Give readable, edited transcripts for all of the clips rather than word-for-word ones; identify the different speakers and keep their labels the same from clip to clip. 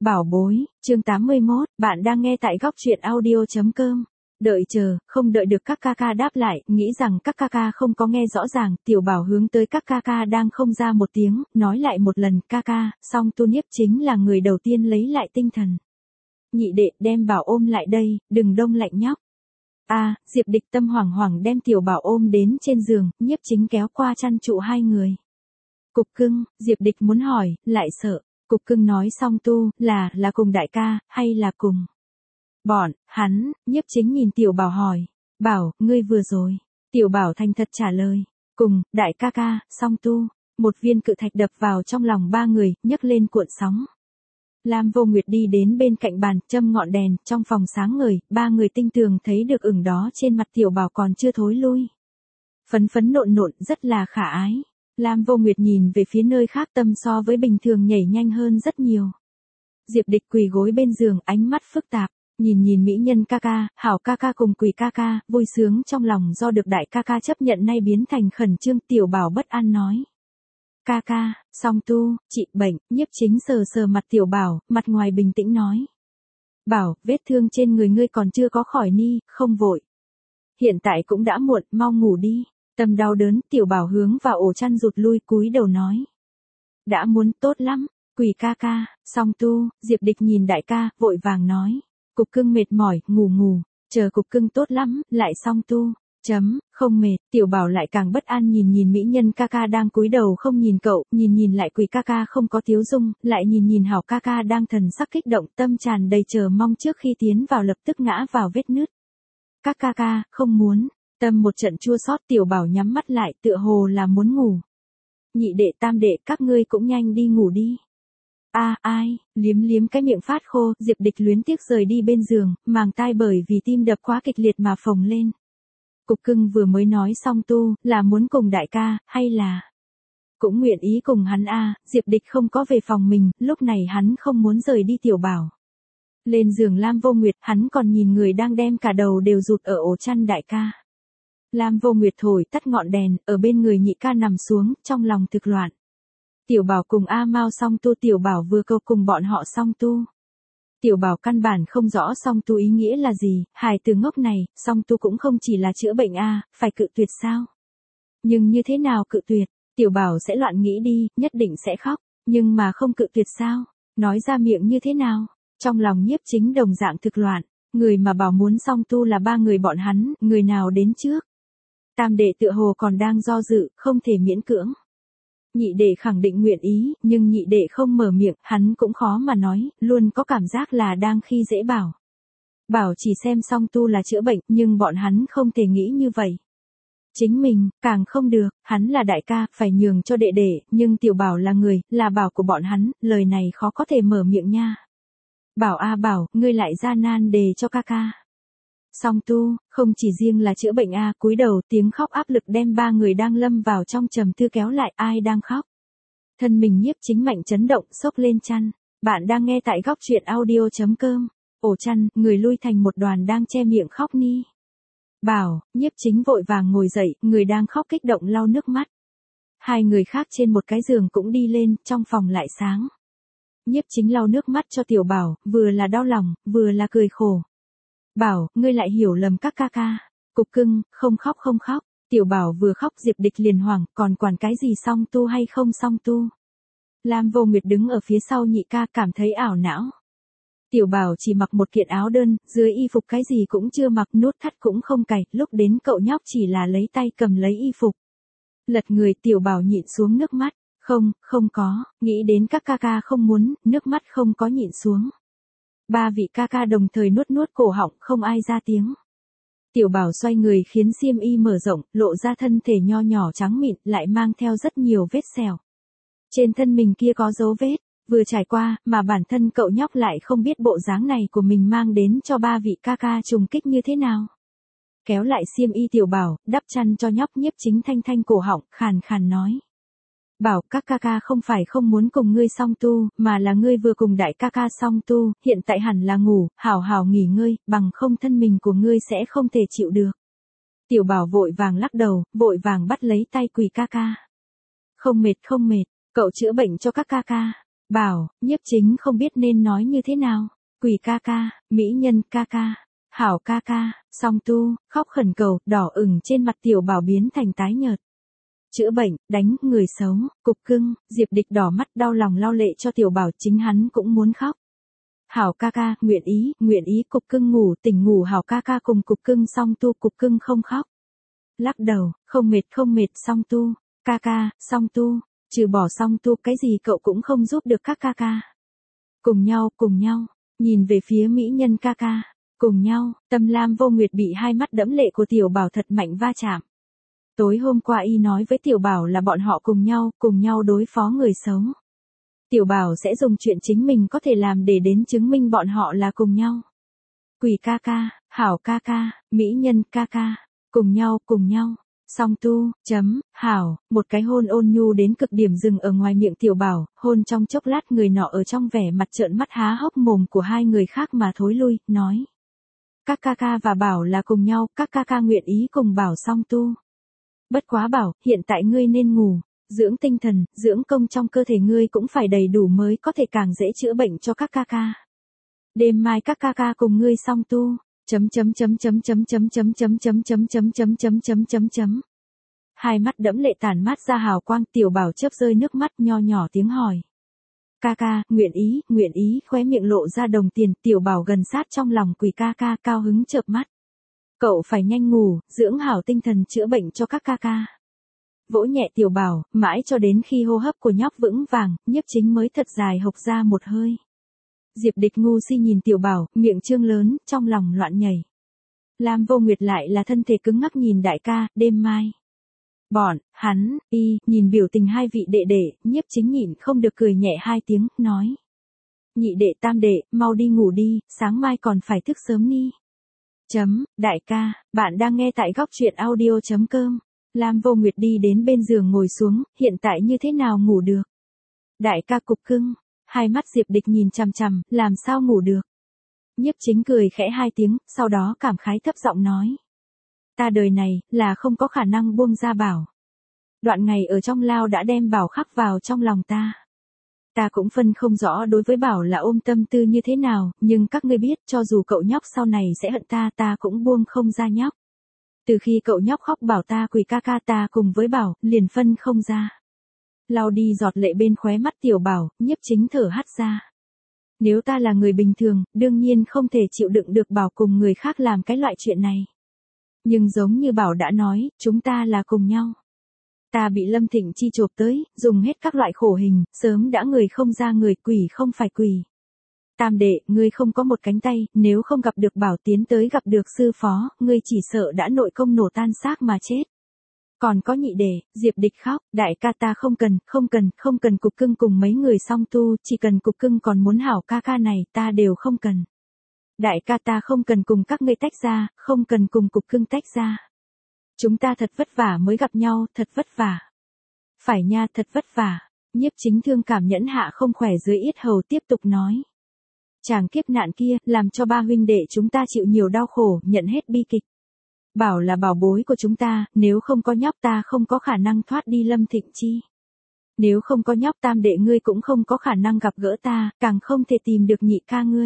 Speaker 1: Bảo bối, chương 81, bạn đang nghe tại góc truyện audio.com. Đợi chờ, không đợi được các ca ca đáp lại, nghĩ rằng các ca ca không có nghe rõ ràng, tiểu bảo hướng tới các ca ca đang không ra một tiếng, nói lại một lần, ca ca, song tu Nhiếp Chính là người đầu tiên lấy lại tinh thần. Nhị đệ, đem bảo ôm lại đây, đừng đông lạnh nhóc. Diệp Địch tâm hoảng hoảng đem tiểu bảo ôm đến trên giường, Nhiếp Chính kéo qua chăn trụ hai người. Cục cưng, Diệp Địch muốn hỏi, lại sợ. Cục cưng nói song tu, là cùng đại ca, hay là cùng bọn, hắn, Nhiếp Chính nhìn tiểu bảo hỏi. Bảo, ngươi vừa rồi. Tiểu bảo thành thật trả lời. Cùng, đại ca ca, song tu. Một viên cự thạch đập vào trong lòng ba người, nhấc lên cuộn sóng. Lam Vô Nguyệt đi đến bên cạnh bàn, châm ngọn đèn, trong phòng sáng ngời, ba người tinh tường thấy được ửng đó trên mặt tiểu bảo còn chưa thối lui. Phấn phấn nộn nộn, rất là khả ái. Lam Vô Nguyệt nhìn về phía nơi khác, tâm so với bình thường nhảy nhanh hơn rất nhiều. Diệp Địch quỳ gối bên giường, ánh mắt phức tạp, nhìn mỹ nhân ca ca, hảo ca ca cùng quỳ ca ca, vui sướng trong lòng do được đại ca ca chấp nhận nay biến thành khẩn trương. Tiểu bảo bất an nói. Ca ca, song tu, chị bệnh. Nhiếp Chính sờ sờ mặt tiểu bảo, mặt ngoài bình tĩnh nói. Bảo, vết thương trên người ngươi còn chưa có khỏi ni, không vội. Hiện tại cũng đã muộn, mau ngủ đi. Tâm đau đớn, tiểu bảo hướng vào ổ chăn rụt lui, cúi đầu nói. Đã muốn, tốt lắm. Quỳ ca ca, song tu. Diệp Địch nhìn đại ca, vội vàng nói. Cục cưng mệt mỏi, ngủ. Chờ cục cưng tốt lắm, lại song tu. Không mệt. Tiểu bảo lại càng bất an nhìn mỹ nhân ca ca đang cúi đầu không nhìn cậu, nhìn lại quỳ ca ca không có tiếu dung, lại nhìn hảo ca ca đang thần sắc kích động, tâm tràn đầy chờ mong trước khi tiến vào lập tức ngã vào vết nứt. Các ca ca, không muốn. Tâm một trận chua xót, tiểu bảo nhắm mắt lại, tựa hồ là muốn ngủ. Nhị đệ tam đệ, các ngươi cũng nhanh đi ngủ đi. Ai, liếm cái miệng phát khô, Diệp Địch luyến tiếc rời đi bên giường, màng tai bởi vì tim đập quá kịch liệt mà phồng lên. Cục cưng vừa mới nói song tu, là muốn cùng đại ca, hay là cũng nguyện ý cùng hắn Diệp Địch không có về phòng mình, lúc này hắn không muốn rời đi tiểu bảo. Lên giường Lam Vô Nguyệt, hắn còn nhìn người đang đem cả đầu đều rụt ở ổ chăn đại ca. Lam Vô Nguyệt thổi tắt ngọn đèn, ở bên người nhị ca nằm xuống, trong lòng thực loạn. Tiểu bảo cùng A Mao song tu, tiểu bảo vừa câu cùng bọn họ song tu. Tiểu bảo căn bản không rõ song tu ý nghĩa là gì, hài từ ngốc này, song tu cũng không chỉ là chữa bệnh phải cự tuyệt sao? Nhưng như thế nào cự tuyệt? Tiểu bảo sẽ loạn nghĩ đi, nhất định sẽ khóc, nhưng mà không cự tuyệt sao? Nói ra miệng như thế nào? Trong lòng Nhiếp Chính đồng dạng thực loạn, người mà bảo muốn song tu là ba người bọn hắn, người nào đến trước? Tam đệ tựa hồ còn đang do dự, không thể miễn cưỡng. Nhị đệ khẳng định nguyện ý, nhưng nhị đệ không mở miệng, hắn cũng khó mà nói, luôn có cảm giác là đang khi dễ bảo. Bảo chỉ xem song tu là chữa bệnh, nhưng bọn hắn không thể nghĩ như vậy. Chính mình, càng không được, hắn là đại ca, phải nhường cho đệ đệ, nhưng tiểu bảo là người, là bảo của bọn hắn, lời này khó có thể mở miệng nha. Bảo bảo, ngươi lại ra nan đề cho ca ca. Song tu, không chỉ riêng là chữa bệnh cúi đầu, tiếng khóc áp lực đem ba người đang lâm vào trong trầm tư kéo lại, ai đang khóc. Thân mình Nhiếp Chính mạnh chấn động, xốc lên chăn. Bạn đang nghe tại góc truyện audio.com. Ổ chăn, người lui thành một đoàn đang che miệng khóc ni. Bảo, Nhiếp Chính vội vàng ngồi dậy, người đang khóc kích động lau nước mắt. Hai người khác trên một cái giường cũng đi lên, trong phòng lại sáng. Nhiếp Chính lau nước mắt cho tiểu bảo, vừa là đau lòng, vừa là cười khổ. Bảo, ngươi lại hiểu lầm các ca ca. Cục cưng, không khóc. Tiểu bảo vừa khóc Diệp Địch liền hoảng, còn quản cái gì song tu hay không song tu. Lam Vô Nguyệt đứng ở phía sau nhị ca cảm thấy ảo não. Tiểu bảo chỉ mặc một kiện áo đơn, dưới y phục cái gì cũng chưa mặc, nút thắt cũng không cài, lúc đến cậu nhóc chỉ là lấy tay cầm lấy y phục. Lật người tiểu bảo nhịn xuống nước mắt, không có, nghĩ đến các ca ca không muốn, nước mắt không có nhịn xuống. Ba vị ca ca đồng thời nuốt cổ họng, không ai ra tiếng. Tiểu bảo xoay người khiến xiêm y mở rộng, lộ ra thân thể nho nhỏ trắng mịn, lại mang theo rất nhiều vết sẹo. Trên thân mình kia có dấu vết, vừa trải qua, mà bản thân cậu nhóc lại không biết bộ dáng này của mình mang đến cho ba vị ca ca trùng kích như thế nào. Kéo lại xiêm y tiểu bảo, đắp chăn cho nhóc. Nhiếp Chính thanh cổ họng, khàn nói. Bảo, các ca ca không phải không muốn cùng ngươi song tu, mà là ngươi vừa cùng đại ca ca song tu, hiện tại hẳn là ngủ, hảo nghỉ ngơi, bằng không thân mình của ngươi sẽ không thể chịu được. Tiểu bảo vội vàng lắc đầu, vội vàng bắt lấy tay quỳ ca ca. Không mệt, cậu chữa bệnh cho các ca ca. Bảo, Nhiếp Chính không biết nên nói như thế nào. Quỷ ca ca, mỹ nhân ca ca, hảo ca ca, song tu, khóc khẩn cầu, đỏ ửng trên mặt Tiểu Bảo biến thành tái nhợt. Chữa bệnh, đánh, người xấu, cục cưng, Diệp Địch đỏ mắt đau lòng lau lệ cho Tiểu Bảo, chính hắn cũng muốn khóc. Hảo ca ca, nguyện ý, cục cưng ngủ tỉnh ngủ hảo ca ca cùng cục cưng song tu, cục cưng không khóc. Lắc đầu, không mệt, song tu, ca ca, song tu, trừ bỏ song tu cái gì cậu cũng không giúp được các ca ca. Cùng nhau, nhìn về phía mỹ nhân ca ca, cùng nhau, tâm Lam Vô Nguyệt bị hai mắt đẫm lệ của Tiểu Bảo thật mạnh va chạm. Tối hôm qua y nói với Tiểu Bảo là bọn họ cùng nhau đối phó người xấu. Tiểu Bảo sẽ dùng chuyện chính mình có thể làm để đến chứng minh bọn họ là cùng nhau. Quỷ ca ca, hảo ca ca, mỹ nhân ca ca, cùng nhau, song tu, hảo, một cái hôn ôn nhu đến cực điểm dừng ở ngoài miệng Tiểu Bảo, hôn trong chốc lát người nọ ở trong vẻ mặt trợn mắt há hốc mồm của hai người khác mà thối lui, nói. Các ca ca và Bảo là cùng nhau, các ca ca nguyện ý cùng Bảo song tu. Bất quá Bảo, hiện tại ngươi nên ngủ, dưỡng tinh thần, dưỡng công trong cơ thể ngươi cũng phải đầy đủ mới có thể càng dễ chữa bệnh cho các ca ca. Đêm mai các ca ca cùng ngươi song tu. Hai mắt đẫm lệ tản mát ra hào quang, Tiểu Bảo chớp rơi nước mắt, nho nhỏ tiếng hỏi. Ca ca, nguyện ý, khóe miệng lộ ra đồng tiền, Tiểu Bảo gần sát trong lòng quỷ ca ca, cao hứng chợp mắt. Cậu phải nhanh ngủ, dưỡng hảo tinh thần chữa bệnh cho các ca ca. Vỗ nhẹ Tiểu Bảo, mãi cho đến khi hô hấp của nhóc vững vàng, Nhiếp Chính mới thật dài hộc ra một hơi. Diệp Địch ngu si nhìn Tiểu Bảo, miệng trương lớn, trong lòng loạn nhảy. Lam Vô Nguyệt lại là thân thể cứng ngắc nhìn đại ca, đêm mai. Hắn, nhìn biểu tình hai vị đệ đệ, Nhiếp Chính nhịn không được cười nhẹ hai tiếng, nói. Nhị đệ tam đệ, mau đi ngủ đi, sáng mai còn phải thức sớm đi. Đại ca, bạn đang nghe tại góc truyện audio.com. Lam Vô Nguyệt đi đến bên giường ngồi xuống, hiện tại như thế nào ngủ được? Đại ca cục cưng, hai mắt Diệp Địch nhìn chằm chằm, làm sao ngủ được? Nhiếp Chính cười khẽ hai tiếng, sau đó cảm khái thấp giọng nói. Ta đời này, là không có khả năng buông ra Bảo. Đoạn ngày ở trong lao đã đem Bảo khắc vào trong lòng ta. Ta cũng phân không rõ đối với Bảo là ôm tâm tư như thế nào, nhưng các ngươi biết, cho dù cậu nhóc sau này sẽ hận ta cũng buông không ra nhóc. Từ khi cậu nhóc khóc bảo ta quỷ ca ca, ta cùng với Bảo, liền phân không ra. Lau đi giọt lệ bên khóe mắt Tiểu Bảo, Nhiếp Chính thở hắt ra. Nếu ta là người bình thường, đương nhiên không thể chịu đựng được Bảo cùng người khác làm cái loại chuyện này. Nhưng giống như Bảo đã nói, chúng ta là cùng nhau. Ta bị Lâm Thịnh Chi chộp tới, dùng hết các loại khổ hình, sớm đã người không ra người, quỷ không phải quỷ. Tam đệ, ngươi không có một cánh tay, nếu không gặp được Bảo tiến tới gặp được sư phó, ngươi chỉ sợ đã nội công nổ tan xác mà chết. Còn có nhị đệ, Diệp Địch khóc, đại ca ta không cần cục cưng cùng mấy người song tu, chỉ cần cục cưng còn muốn hảo ca ca này, ta đều không cần. Đại ca ta không cần cùng các ngươi tách ra, không cần cùng cục cưng tách ra. Chúng ta thật vất vả mới gặp nhau, thật vất vả. Phải nha, thật vất vả. Nhiếp Chính thương cảm nhẫn hạ không khỏe dưới yết hầu tiếp tục nói. Chàng kiếp nạn kia, làm cho ba huynh đệ chúng ta chịu nhiều đau khổ, nhận hết bi kịch. Bảo là bảo bối của chúng ta, nếu không có nhóc ta không có khả năng thoát đi Lâm Thịnh Chi. Nếu không có nhóc tam đệ ngươi cũng không có khả năng gặp gỡ ta, càng không thể tìm được nhị ca ngươi.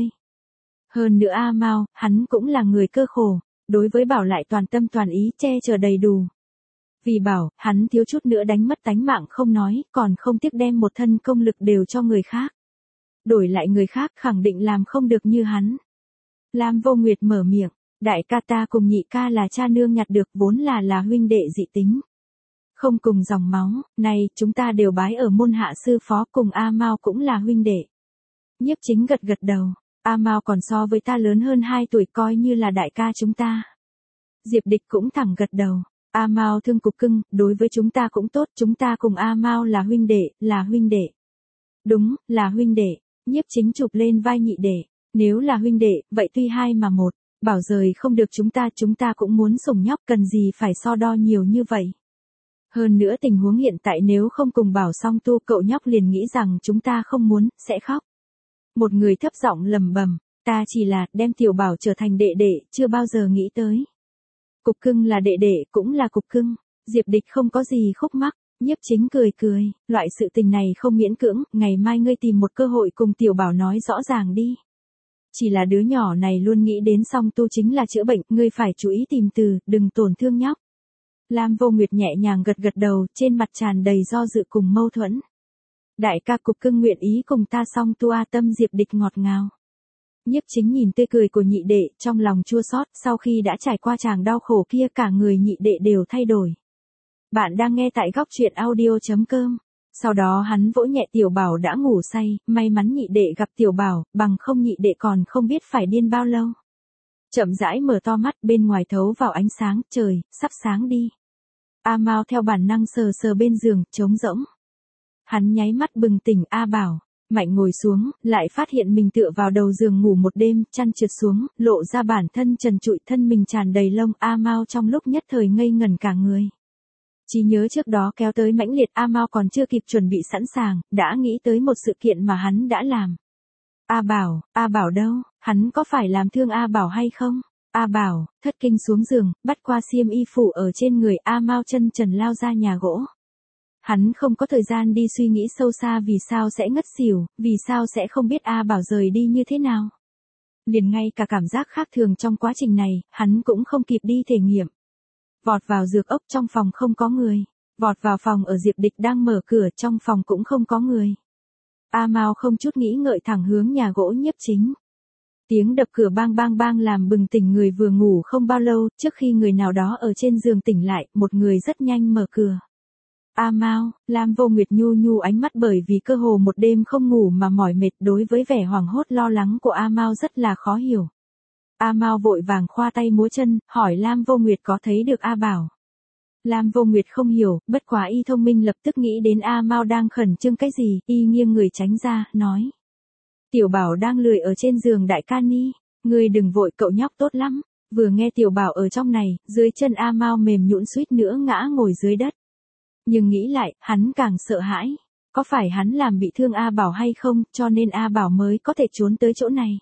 Speaker 1: Hơn nữa A Mao, hắn cũng là người cơ khổ, đối với Bảo lại toàn tâm toàn ý che chở đầy đủ. Vì Bảo, hắn thiếu chút nữa đánh mất tánh mạng không nói, còn không tiếc đem một thân công lực đều cho người khác. Đổi lại người khác khẳng định làm không được như hắn. Lam Vô Nguyệt mở miệng, đại ca ta cùng nhị ca là cha nương nhặt được, vốn là huynh đệ dị tính. Không cùng dòng máu, này, chúng ta đều bái ở môn hạ sư phó, cùng A Mao cũng là huynh đệ. Nhiếp Chính gật gật đầu, A Mao còn so với ta lớn hơn 2 tuổi, coi như là đại ca chúng ta. Diệp Địch cũng thẳng gật đầu, A Mao thương cục cưng, đối với chúng ta cũng tốt, chúng ta cùng A Mao là huynh đệ. Đúng, là huynh đệ. Nhiếp Chính chụp lên vai nhị đệ, nếu là huynh đệ, vậy tuy hai mà một, Bảo rời không được chúng ta cũng muốn sủng nhóc, cần gì phải so đo nhiều như vậy. Hơn nữa tình huống hiện tại nếu không cùng Bảo song tu, cậu nhóc liền nghĩ rằng chúng ta không muốn, sẽ khóc. Một người thấp giọng lầm bầm, ta chỉ là đem Tiểu Bảo trở thành đệ đệ, chưa bao giờ nghĩ tới. Cục cưng là đệ đệ, cũng là cục cưng. Diệp Địch không có gì khúc mắc, Nhiếp Chính cười cười, loại sự tình này không miễn cưỡng, ngày mai ngươi tìm một cơ hội cùng Tiểu Bảo nói rõ ràng đi. Chỉ là đứa nhỏ này luôn nghĩ đến song tu chính là chữa bệnh, ngươi phải chú ý tìm từ, đừng tổn thương nhóc. Lam Vô Nguyệt nhẹ nhàng gật gật đầu, trên mặt tràn đầy do dự cùng mâu thuẫn. Đại ca Cục Cưng nguyện ý cùng ta song tu a, tâm Diệp Địch ngọt ngào. Nhiếp Chính nhìn tươi cười của nhị đệ, trong lòng chua xót, sau khi đã trải qua tràng đau khổ kia cả người nhị đệ đều thay đổi. Bạn đang nghe tại góc truyện audio.com. Sau đó hắn vỗ nhẹ Tiểu Bảo đã ngủ say, may mắn nhị đệ gặp Tiểu Bảo, bằng không nhị đệ còn không biết phải điên bao lâu. Chậm rãi mở to mắt, bên ngoài thấu vào ánh sáng, trời, sắp sáng đi. A Mao theo bản năng sờ sờ bên giường, trống rỗng. Hắn nháy mắt bừng tỉnh, A Bảo. Mạnh ngồi xuống, lại phát hiện mình tựa vào đầu giường ngủ một đêm, chăn trượt xuống, lộ ra bản thân trần trụi, thân mình tràn đầy lông. A Mao trong lúc nhất thời ngây ngẩn cả người. Chỉ nhớ trước đó kéo tới mãnh liệt, A Mao còn chưa kịp chuẩn bị sẵn sàng, đã nghĩ tới một sự kiện mà hắn đã làm. A Bảo đâu, hắn có phải làm thương A Bảo hay không? A Bảo, thất kinh xuống giường, bắt qua xiêm y phủ ở trên người. A Mao chân trần lao ra nhà gỗ. Hắn không có thời gian đi suy nghĩ sâu xa vì sao sẽ ngất xỉu, vì sao sẽ không biết A Bảo rời đi như thế nào. Liền ngay cả cảm giác khác thường trong quá trình này, hắn cũng không kịp đi thể nghiệm. Vọt vào dược ốc, trong phòng không có người. Vọt vào phòng ở Diệp Địch đang mở cửa, trong phòng cũng không có người. A Mao không chút nghĩ ngợi thẳng hướng nhà gỗ Nhiếp Chính. Tiếng đập cửa bang bang bang làm bừng tỉnh người vừa ngủ không bao lâu, trước khi người nào đó ở trên giường tỉnh lại, một người rất nhanh mở cửa. A Mao, Lam Vô Nguyệt nhu nhu ánh mắt bởi vì cơ hồ một đêm không ngủ mà mỏi mệt, đối với vẻ hoảng hốt lo lắng của A Mao rất là khó hiểu. A Mao vội vàng khoa tay múa chân, hỏi Lam Vô Nguyệt có thấy được A Bảo. Lam Vô Nguyệt không hiểu, bất quá y thông minh lập tức nghĩ đến A Mao đang khẩn trương cái gì, y nghiêng người tránh ra, nói. Tiểu Bảo đang lười ở trên giường đại ca ni, ngươi đừng vội, cậu nhóc tốt lắm. Vừa nghe Tiểu Bảo ở trong này, dưới chân A Mao mềm nhũn suýt nữa ngã ngồi dưới đất. Nhưng nghĩ lại, hắn càng sợ hãi. Có phải hắn làm bị thương A Bảo hay không, cho nên A Bảo mới có thể trốn tới chỗ này.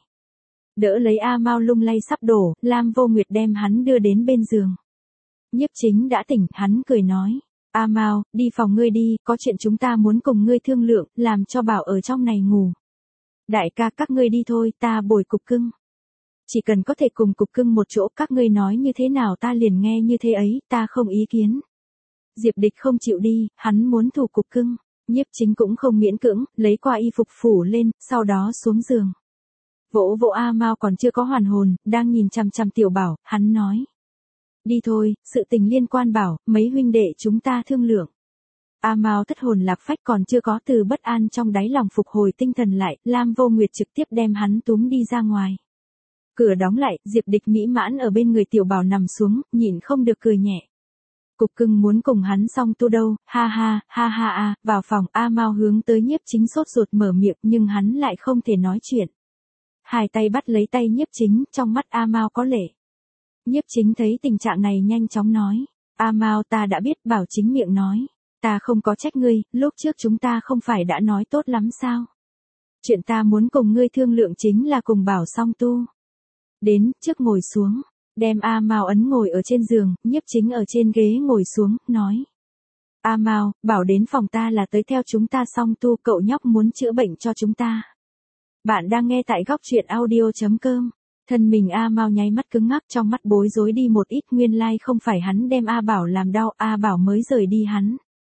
Speaker 1: Đỡ lấy A Mao lung lay sắp đổ, Lam Vô Nguyệt đem hắn đưa đến bên giường. Nhiếp Chính đã tỉnh, hắn cười nói. A Mao, đi phòng ngươi đi, có chuyện chúng ta muốn cùng ngươi thương lượng, làm cho Bảo ở trong này ngủ. Đại ca các ngươi đi thôi, ta bồi Cục Cưng. Chỉ cần có thể cùng Cục Cưng một chỗ, các ngươi nói như thế nào ta liền nghe như thế ấy, ta không ý kiến. Diệp Địch không chịu đi, hắn muốn thủ Cục Cưng. Nhiếp Chính cũng không miễn cưỡng, lấy qua y phục phủ lên, sau đó xuống giường. Vỗ vỗ A Mao còn chưa có hoàn hồn, đang nhìn chằm chằm Tiểu Bảo, hắn nói. Đi thôi, sự tình liên quan Bảo, mấy huynh đệ chúng ta thương lượng. A Mao thất hồn lạc phách còn chưa có từ bất an trong đáy lòng phục hồi tinh thần lại, Lam Vô Nguyệt trực tiếp đem hắn túm đi ra ngoài. Cửa đóng lại, Diệp Địch mỹ mãn ở bên người Tiểu Bảo nằm xuống, nhịn không được cười nhẹ. Cục Cưng muốn cùng hắn song tu đâu, ha ha, vào phòng. A Mao hướng tới Nhiếp Chính sốt ruột mở miệng nhưng hắn lại không thể nói chuyện. Hai tay bắt lấy tay Nhiếp Chính, trong mắt A Mao có lệ. Nhiếp Chính thấy tình trạng này nhanh chóng nói. A Mao ta đã biết, Bảo chính miệng nói. Ta không có trách ngươi, lúc trước chúng ta không phải đã nói tốt lắm sao? Chuyện ta muốn cùng ngươi thương lượng chính là cùng Bảo song tu. Đến, trước ngồi xuống. Đem A Mao ấn ngồi ở trên giường, Nhiếp Chính ở trên ghế ngồi xuống, nói. A Mao, Bảo đến phòng ta là tới theo chúng ta song tu, cậu nhóc muốn chữa bệnh cho chúng ta. Bạn đang nghe tại góc truyện audio.com. Thân mình A Mao nháy mắt cứng ngắc, trong mắt bối rối đi một ít, nguyên lai không phải hắn đem A Bảo làm đau, A Bảo mới rời đi hắn.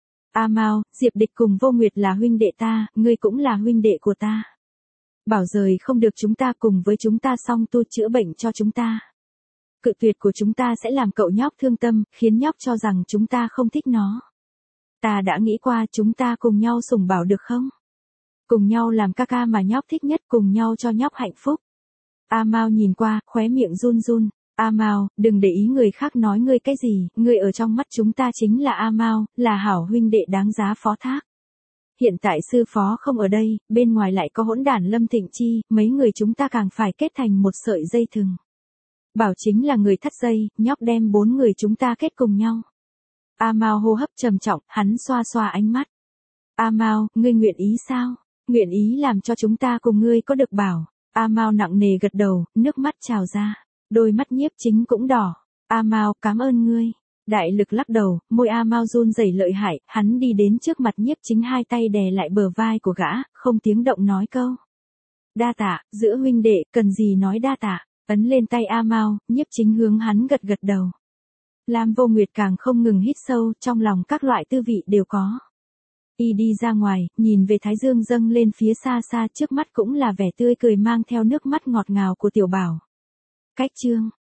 Speaker 1: A Mao, Diệp Địch cùng Vô Nguyệt là huynh đệ ta, ngươi cũng là huynh đệ của ta. Bảo rời không được chúng ta, cùng với chúng ta song tu chữa bệnh cho chúng ta. Cự tuyệt của chúng ta sẽ làm cậu nhóc thương tâm, khiến nhóc cho rằng chúng ta không thích nó. Ta đã nghĩ qua, chúng ta cùng nhau sủng Bảo được không? Cùng nhau làm ca ca mà nhóc thích nhất, cùng nhau cho nhóc hạnh phúc. A Mao nhìn qua, khóe miệng run run. A Mao, đừng để ý người khác nói ngươi cái gì, ngươi ở trong mắt chúng ta chính là A Mao, là hảo huynh đệ đáng giá phó thác. Hiện tại sư phó không ở đây, bên ngoài lại có hỗn đản Lâm Thịnh Chi, mấy người chúng ta càng phải kết thành một sợi dây thừng. Bảo chính là người thắt dây, nhóc đem 4 người chúng ta kết cùng nhau. A Mao hô hấp trầm trọng, hắn xoa xoa ánh mắt. A Mao, ngươi nguyện ý sao? Nguyện ý làm cho chúng ta cùng ngươi có được Bảo. A Mao nặng nề gật đầu, nước mắt trào ra. Đôi mắt Nhiếp Chính cũng đỏ. A Mao, cảm ơn ngươi. Đại lực lắc đầu, môi A Mao run rẩy lợi hại, hắn đi đến trước mặt Nhiếp Chính hai tay đè lại bờ vai của gã, không tiếng động nói câu. Đa tạ, giữa huynh đệ, cần gì nói đa tạ, ấn lên tay A Mao, Nhiếp Chính hướng hắn gật gật đầu. Lam Vô Nguyệt càng không ngừng hít sâu, trong lòng các loại tư vị đều có. Y đi ra ngoài, nhìn về Thái Dương dâng lên phía xa xa, trước mắt cũng là vẻ tươi cười mang theo nước mắt ngọt ngào của Tiểu Bảo. Cách chương